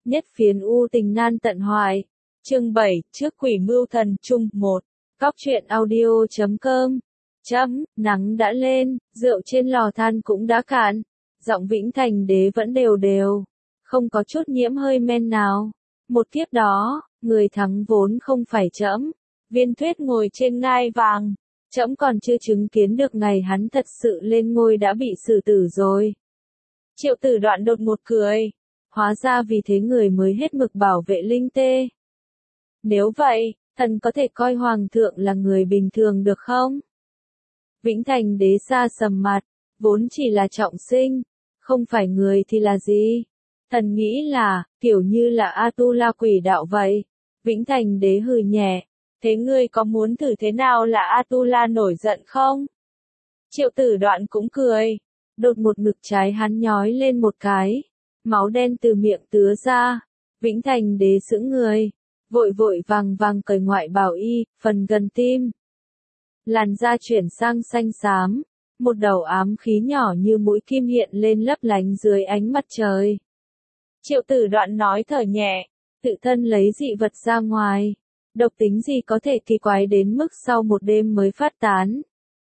nhất phiến u tình nan tận hoài. Chương 7, trước quỷ mưu thần chung 1. Cóc truyện audio.com. Nắng đã lên, rượu trên lò than cũng đã cạn. Giọng Vĩnh Thành Đế vẫn đều đều, không có chút nhiễm hơi men nào. Một kiếp đó, người thắng vốn không phải trẫm. Viên Thuyết ngồi trên ngai vàng, trẫm còn chưa chứng kiến được ngày hắn thật sự lên ngôi đã bị xử tử rồi. Triệu Tử Đoạn đột ngột cười, hóa ra vì thế người mới hết mực bảo vệ linh tê. Nếu vậy, thần có thể coi hoàng thượng là người bình thường được không? Vĩnh Thành Đế xa sầm mặt, vốn chỉ là trọng sinh, không phải người thì là gì? Thần nghĩ là, kiểu như là Atula quỷ đạo vậy. Vĩnh Thành Đế hừ nhẹ, thế ngươi có muốn thử thế nào là Atula nổi giận không? Triệu Tử Đoạn cũng cười, đột một ngực trái hắn nhói lên một cái, máu đen từ miệng tứa ra. Vĩnh Thành Đế sững người, vội vội vàng vàng cởi ngoại bào y, phần gần tim. Làn da chuyển sang xanh xám, một đầu ám khí nhỏ như mũi kim hiện lên lấp lánh dưới ánh mặt trời. Triệu Tử Đoạn nói thở nhẹ, tự thân lấy dị vật ra ngoài, độc tính gì có thể kỳ quái đến mức sau một đêm mới phát tán.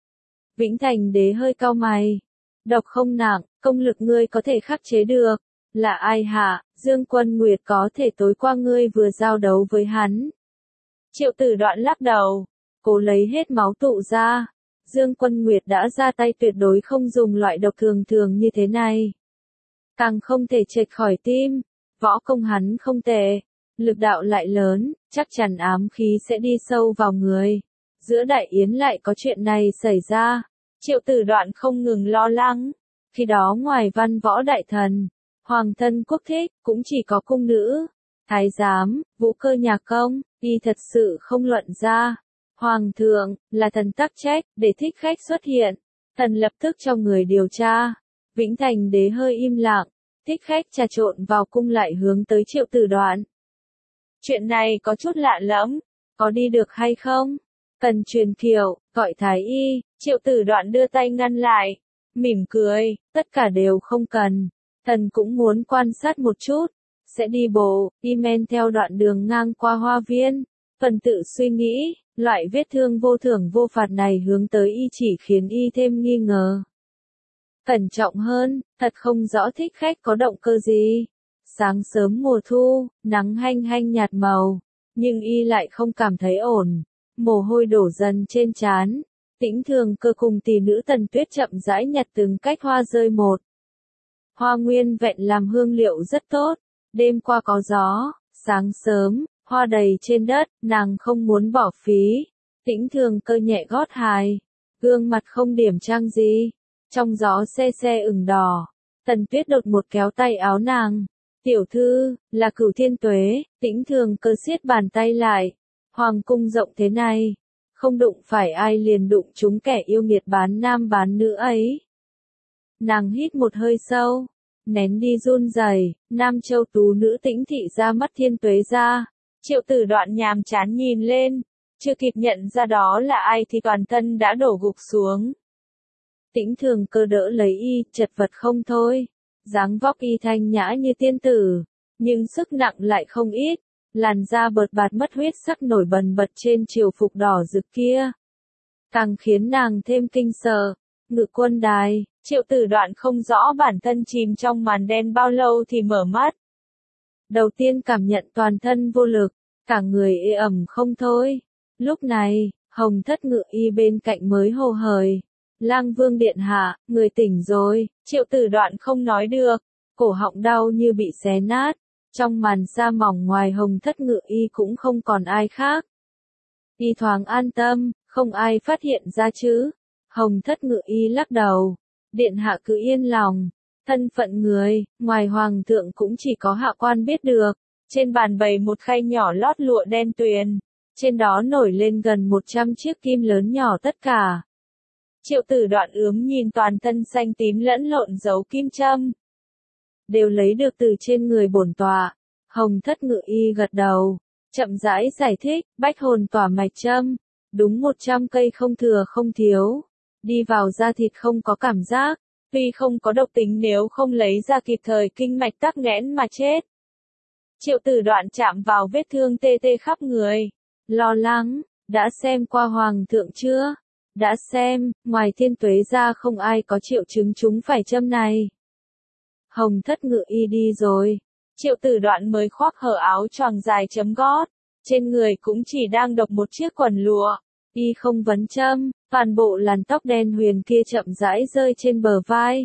Vĩnh Thành Đế hơi cau mày, độc không nặng, công lực ngươi có thể khắc chế được, là ai hả? Dương Quân Nguyệt có thể tối qua ngươi vừa giao đấu với hắn. Triệu Tử Đoạn lắc đầu, cố lấy hết máu tụ ra. Dương Quân Nguyệt đã ra tay tuyệt đối không dùng loại độc thường thường như thế này. Càng không thể chệch khỏi tim, võ công hắn không tệ, lực đạo lại lớn, chắc chắn ám khí sẽ đi sâu vào người. Giữa Đại Yến lại có chuyện này xảy ra, Triệu Tử Đoạn không ngừng lo lắng. Khi đó ngoài văn võ đại thần, hoàng thân quốc thích, cũng chỉ có cung nữ, thái giám, vũ cơ nhà công, y thật sự không luận ra. Hoàng thượng, là thần tắc trách, để thích khách xuất hiện. Thần lập tức cho người điều tra. Vĩnh Thành Đế hơi im lặng, thích khách trà trộn vào cung lại hướng tới Triệu Tử Đoạn. Chuyện này có chút lạ lẫm, có đi được hay không? Cần truyền kiệu, gọi thái y. Triệu Tử Đoạn đưa tay ngăn lại, mỉm cười, tất cả đều không cần. Thần cũng muốn quan sát một chút, sẽ đi bộ, đi men theo đoạn đường ngang qua hoa viên. Phần tự suy nghĩ, loại vết thương vô thưởng vô phạt này hướng tới y chỉ khiến y thêm nghi ngờ. Cẩn trọng hơn, thật không rõ thích khách có động cơ gì. Sáng sớm mùa thu, nắng hanh hanh nhạt màu, nhưng y lại không cảm thấy ổn. Mồ hôi đổ dần trên trán. Tĩnh Thường Cơ cùng tỷ nữ Tần Tuyết chậm rãi nhặt từng cách hoa rơi một. Hoa nguyên vẹn làm hương liệu rất tốt. Đêm qua có gió, sáng sớm, hoa đầy trên đất, nàng không muốn bỏ phí. Tĩnh Thường Cơ nhẹ gót hài, gương mặt không điểm trang gì, trong gió se se ửng đỏ. Tần Tuyết đột một kéo tay áo nàng. Tiểu thư, là Cửu Thiên Tuế. Tĩnh Thường Cơ siết bàn tay lại. Hoàng cung rộng thế này, không đụng phải ai liền đụng chúng kẻ yêu nghiệt bán nam bán nữ ấy. Nàng hít một hơi sâu, nén đi run rẩy. Nam Châu tú nữ Tĩnh thị ra mắt Thiên Tuế ra. Triệu Tử Đoạn nhàm chán nhìn lên, chưa kịp nhận ra đó là ai thì toàn thân đã đổ gục xuống. Tĩnh Thường Cơ đỡ lấy y, chật vật không thôi. Dáng vóc y thanh nhã như tiên tử, nhưng sức nặng lại không ít. Làn da bợt bạt mất huyết sắc nổi bần bật trên triều phục đỏ rực kia, càng khiến nàng thêm kinh sợ. Ngự quân đài, Triệu Tử Đoạn không rõ bản thân chìm trong màn đen bao lâu thì mở mắt. Đầu tiên cảm nhận toàn thân vô lực, cả người ê ẩm không thôi. Lúc này, Hồng Thất Ngự y bên cạnh mới hồ hởi. Lang Vương điện hạ, người tỉnh rồi. Triệu Tử Đoạn không nói được, cổ họng đau như bị xé nát. Trong màn sa mỏng ngoài Hồng Thất Ngự y cũng không còn ai khác. Y thoáng an tâm, không ai phát hiện ra chứ. Hồng Thất Ngự y lắc đầu. Điện hạ cứ yên lòng. Thân phận người, ngoài hoàng thượng cũng chỉ có hạ quan biết được. Trên bàn bày một khay nhỏ lót lụa đen tuyền. Trên đó nổi lên gần 100 chiếc kim lớn nhỏ tất cả. Triệu Tử Đoạn ướm nhìn toàn thân xanh tím lẫn lộn dấu kim châm. Đều lấy được từ trên người bổn tọa. Hồng Thất Ngự y gật đầu, chậm rãi giải thích, bách hồn tỏa mạch châm, đúng 100 cây không thừa không thiếu. Đi vào da thịt không có cảm giác, tuy không có độc tính nếu không lấy ra kịp thời kinh mạch tắc nghẽn mà chết. Triệu Tử Đoạn chạm vào vết thương tê tê khắp người. Lo lắng, đã xem qua hoàng thượng chưa? Đã xem, ngoài Thiên Tuế ra không ai có triệu chứng chúng phải châm này. Hồng Thất ngự y đi rồi. Triệu Tử Đoạn mới khoác hở áo choàng dài chấm gót. Trên người cũng chỉ đang độc một chiếc quần lụa. Y không vấn châm, toàn bộ làn tóc đen huyền kia chậm rãi rơi trên bờ vai.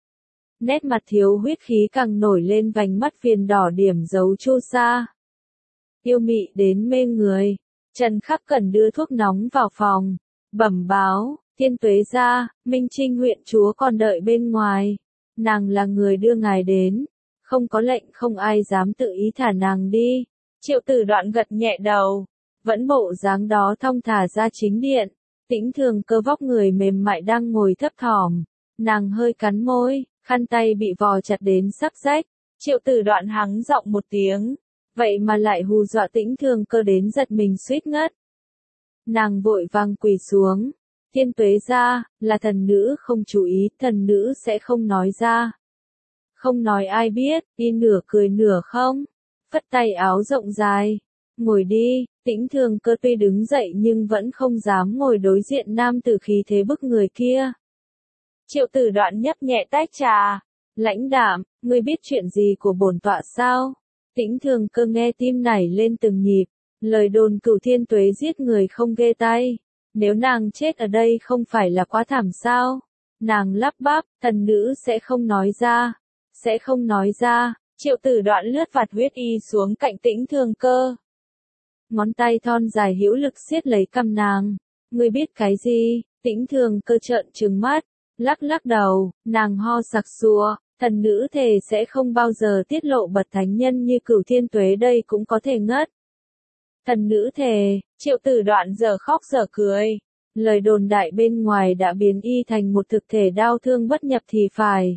Nét mặt thiếu huyết khí càng nổi lên, vành mắt viền đỏ điểm dấu chu sa. Yêu mị đến mê người. Trần Khắc Cẩn đưa thuốc nóng vào phòng. Bẩm báo, Thiên Tuế gia, Minh Trinh huyện chúa còn đợi bên ngoài. Nàng là người đưa ngài đến. Không có lệnh không ai dám tự ý thả nàng đi. Triệu Tử Đoạn gật nhẹ đầu. Vẫn bộ dáng đó thong thả ra chính điện. Tĩnh Thường Cơ vóc người mềm mại đang ngồi thấp thỏm. Nàng hơi cắn môi, khăn tay bị vò chặt đến sắc rách. Triệu Tử Đoạn hắng giọng một tiếng. Vậy mà lại hù dọa Tĩnh Thường Cơ đến giật mình suýt ngất. Nàng vội vàng quỳ xuống. Thiên Tuế gia, là thần nữ không chú ý, thần nữ sẽ không nói ra. Không nói ai biết, y nửa cười nửa không. Phất tay áo rộng dài. Ngồi đi, Tĩnh Thường Cơ tuy đứng dậy nhưng vẫn không dám ngồi đối diện nam tử khí thế bức người kia. Triệu Tử Đoạn nhấp nhẹ tách trà. Lãnh đạm, ngươi biết chuyện gì của bổn tọa sao? Tĩnh Thường Cơ nghe tim nảy lên từng nhịp. Lời đồn Cửu Thiên Tuế giết người không ghê tay. Nếu nàng chết ở đây không phải là quá thảm sao? Nàng lắp bắp, thần nữ sẽ không nói ra. Sẽ không nói ra. Triệu Tử Đoạn lướt vạt huyết y xuống cạnh Tĩnh Thường Cơ. Ngón tay thon dài hữu lực siết lấy cằm nàng. Ngươi biết cái gì? Tĩnh Thường Cơ trợn trừng mắt. Lắc lắc đầu, nàng ho sặc sụa. Thần nữ thề sẽ không bao giờ tiết lộ bậc thánh nhân như Cửu Thiên Tuế đây cũng có thể ngất. Thần nữ thề, Triệu Tử Đoạn giờ khóc giờ cười. Lời đồn đại bên ngoài đã biến y thành một thực thể đau thương bất nhập thì phải.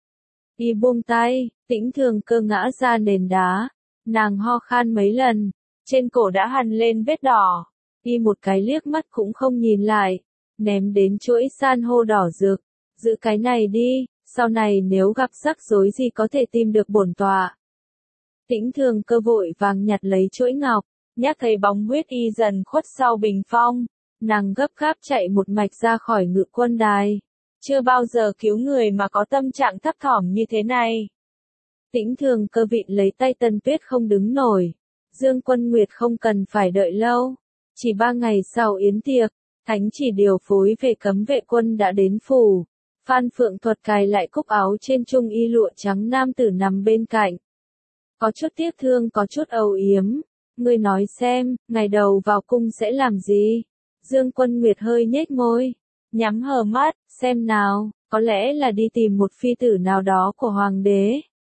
Y buông tay, Tĩnh Thường Cơ ngã ra nền đá. Nàng ho khan mấy lần, trên cổ đã hằn lên vết đỏ. Y một cái liếc mắt cũng không nhìn lại, ném đến chuỗi san hô đỏ rực. Giữ cái này đi, sau này nếu gặp rắc rối gì có thể tìm được bổn tọa. Tĩnh Thường Cơ vội vàng nhặt lấy chuỗi ngọc, nhắc thấy bóng huyết y dần khuất sau bình phong. Nàng gấp gáp chạy một mạch ra khỏi Ngự Quân đài. Chưa bao giờ cứu người mà có tâm trạng thấp thỏm như thế này. Tĩnh Thường Cơ vịn lấy tay Tân Tuyết không đứng nổi. Dương Quân Nguyệt không cần phải đợi lâu. Chỉ 3 ngày sau yến tiệc, thánh chỉ điều phối về cấm vệ quân đã đến phủ. Phan Phượng Thuật cài lại cúc áo trên trung y lụa trắng, nam tử nằm bên cạnh. Có chút tiếc thương, có chút âu yếm. Ngươi nói xem, ngày đầu vào cung sẽ làm gì? Dương Quân Nguyệt hơi nhếch môi, nhắm hờ mắt, xem nào, có lẽ là đi tìm một phi tử nào đó của hoàng đế.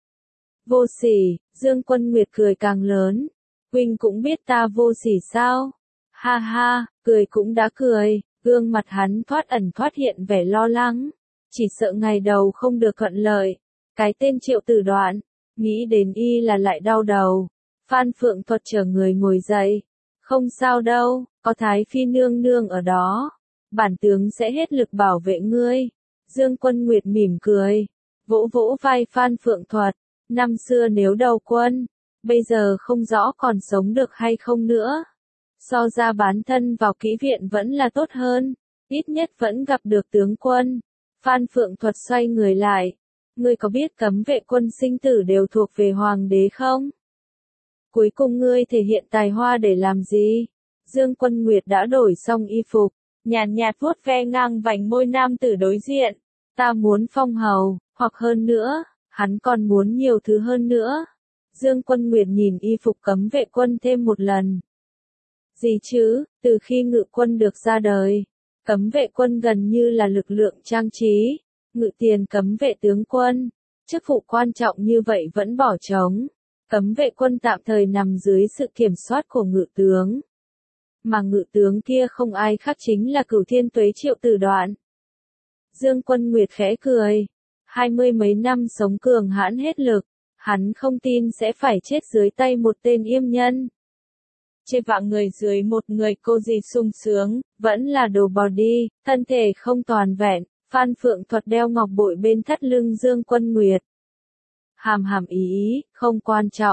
Vô sỉ, Dương Quân Nguyệt cười càng lớn. Huynh cũng biết ta vô sỉ sao? Ha ha, cười cũng đã cười, gương mặt hắn thoát ẩn thoát hiện vẻ lo lắng. Chỉ sợ ngày đầu không được thuận lợi. Cái tên Triệu Tử Đoạn, nghĩ đến y là lại đau đầu. Phan Phượng Thuật chờ người ngồi dậy. Không sao đâu, có Thái Phi nương nương ở đó. Bản tướng sẽ hết lực bảo vệ ngươi. Dương Quân Nguyệt mỉm cười, vỗ vỗ vai Phan Phượng Thuật. Năm xưa nếu đầu quân, bây giờ không rõ còn sống được hay không nữa. So ra bán thân vào kỹ viện vẫn là tốt hơn, ít nhất vẫn gặp được tướng quân. Phan Phượng Thuật xoay người lại. Ngươi có biết cấm vệ quân sinh tử đều thuộc về hoàng đế không? Cuối cùng ngươi thể hiện tài hoa để làm gì? Dương Quân Nguyệt đã đổi xong y phục, nhàn nhạt vuốt ve ngang vành môi nam tử đối diện. Ta muốn phong hầu, hoặc hơn nữa, hắn còn muốn nhiều thứ hơn nữa. Dương Quân Nguyệt nhìn y phục cấm vệ quân thêm một lần. Gì chứ, từ khi Ngự Quân được ra đời, cấm vệ quân gần như là lực lượng trang trí. Ngự tiền cấm vệ tướng quân, chức vụ quan trọng như vậy vẫn bỏ trống. Cấm vệ quân tạm thời nằm dưới sự kiểm soát của ngự tướng. Mà ngự tướng kia không ai khác chính là Cửu Thiên Tuế Triệu Tử Đoạn. Dương Quân Nguyệt khẽ cười. 20 mấy năm sống cường hãn hết lực, hắn không tin sẽ phải chết dưới tay một tên yêm nhân. Trên vạn người dưới một người cô gì sung sướng, vẫn là đồ bò đi, thân thể không toàn vẹn. Phan Phượng Thuật đeo ngọc bội bên thắt lưng Dương Quân Nguyệt. Hàm hàm ý, không quan trọng.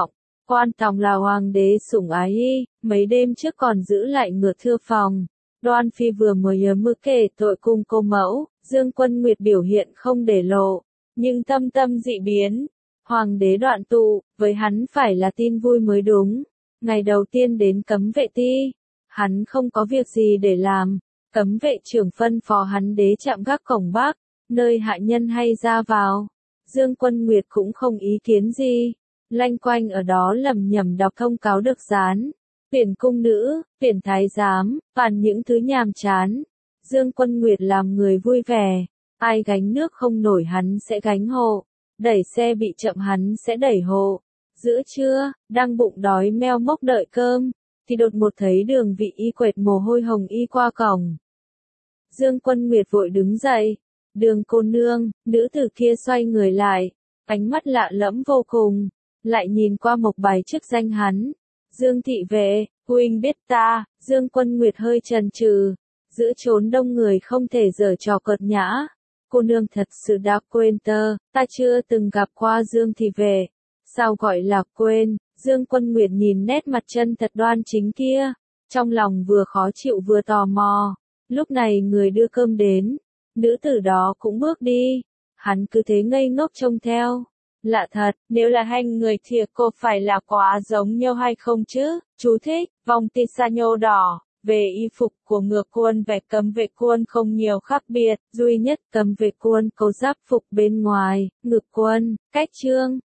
Quan trọng là hoàng đế sủng ái y, mấy đêm trước còn giữ lại ngựa thưa phòng. Đoan Phi vừa mới mơ kể tội cung cô mẫu, Dương Quân Nguyệt biểu hiện không để lộ, nhưng tâm tâm dị biến. Hoàng đế Đoạn Tụ, với hắn phải là tin vui mới đúng. Ngày đầu tiên đến cấm vệ ti, hắn không có việc gì để làm. Cấm vệ trưởng phân phó hắn đế chạm gác cổng Bắc, nơi hạ nhân hay ra vào. Dương Quân Nguyệt cũng không ý kiến gì, lanh quanh ở đó lẩm nhẩm đọc thông cáo được dán. Tuyển cung nữ, tuyển thái giám, toàn những thứ nhàm chán. Dương Quân Nguyệt làm người vui vẻ, ai gánh nước không nổi hắn sẽ gánh hộ, đẩy xe bị chậm hắn sẽ đẩy hộ. Giữa trưa, đang bụng đói meo mốc đợi cơm, thì đột một thấy Đường Vị Y quệt mồ hôi hồng y qua cổng. Dương Quân Nguyệt vội đứng dậy, Đường cô nương, nữ tử kia xoay người lại, ánh mắt lạ lẫm vô cùng, lại nhìn qua mộc bài chức danh hắn. Dương thị vệ, huynh biết ta. Dương Quân Nguyệt hơi chần chừ, giữa chốn đông người không thể giở trò cợt nhã. Cô nương thật sự đã quên ta chưa từng gặp qua Dương thị vệ. Sao gọi là quên? Dương Quân Nguyệt nhìn nét mặt chân thật đoan chính kia, trong lòng vừa khó chịu vừa tò mò. Lúc này người đưa cơm đến, nữ tử đó cũng bước đi, hắn cứ thế ngây ngốc trông theo. Lạ thật, nếu là hai người thì cô phải là quá giống nhau hay không chứ? Chú thích, vòng tì sa nhô đỏ. Về y phục của ngựa quân và cấm vệ quân không nhiều khác biệt, duy nhất cấm vệ quân có giáp phục bên ngoài, ngực quân, cách trương.